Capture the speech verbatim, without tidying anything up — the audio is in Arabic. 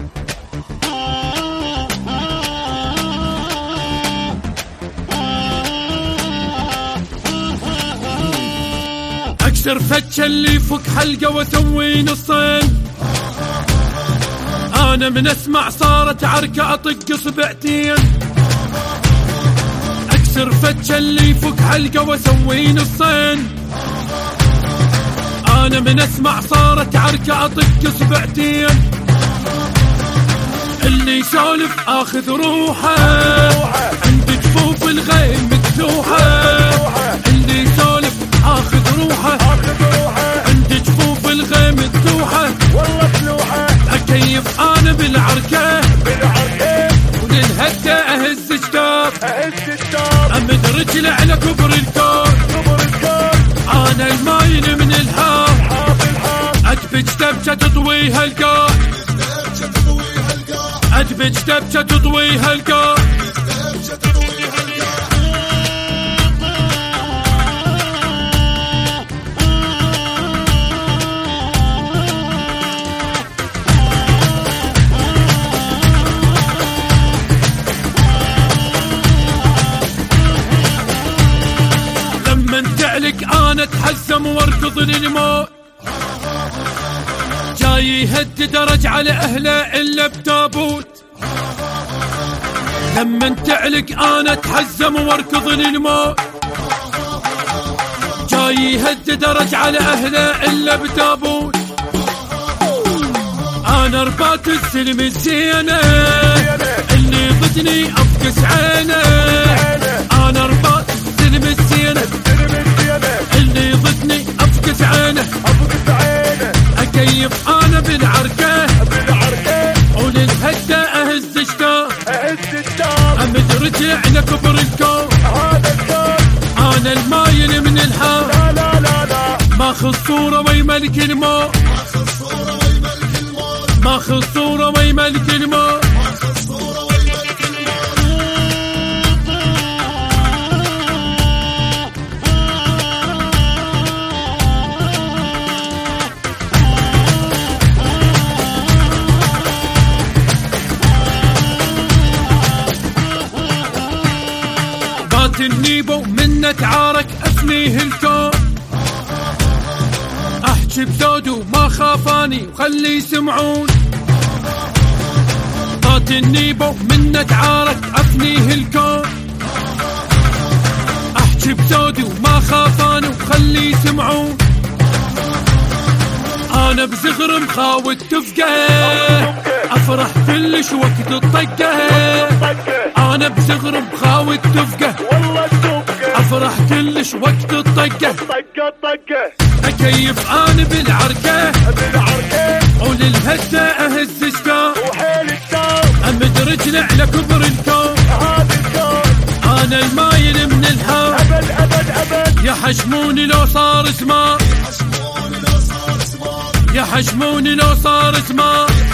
اكسر فتشة اللي فك حلقة واسوي نصين. انا من اسمع صارت عركة اطق صبعتين. اكسر فتشة اللي فك حلقة واسوي نصين. انا من اسمع صارت عركة اطق صبعتين. اللي يسولف اخذ روحه، عند جفوف الغيم مفتوحة. اللي يسولف اخذ روحه، عند جفوف الغيم مفتوحة. والله فلوحة اكيف انا بالعركة، بالعركة وللهدة اهز جدار، اهز الدار امد رجلي على كبر الكون. كبر الكون انا الماين من الحار، حاف الحار ادبج دبجة تطويها القاع. ادبج دبجة تطويها القاع. لما تعلق انا اتحزم واركض للموت. جاي يهدد درج على اهله الا بتابوت. لما تعلق انا اتحزم واركض للموت. جاي يهدد درج على اهله الا بتابوت. انا رباط السلم الزينه، اللي ضدني افقس عينه. انا رباط السلم الزينه، اللي ضدني افقس عينه. اكيف انا بالعركه، بالعركة وللهدة اهز جدار، اهز الدار امد رجلي على كبر الكون. هذا الكون انا المايل من الحار، لا لا لا لا ماخذ صورة وي ملك الموت. ماخذ صورة وي ملك الموت. بات النيبو منه تعارك افنيه الكون. احكي بزودو ما خافاني وخلي يسمعون. بات النيبو منه تعارك افنيه الكون. احكي بزودو ما خافاني وخلي يسمعون. انا بزغر مخاوت تفقه، افرح كلش وقت الطقه. انا بزغر مخاوت تفقه، والله السوقة افرح كلش وقت الطقه. طقة طقة اكيف انا بالعركه، بالعركة وللهدة اهز جدار، وحيل الدار امد رجلي على كبر الكون. هذا الكون انا المايل من الحار، ابد ابد ابد يحشموني لو صار زمان. يحشموني لو صار زمان.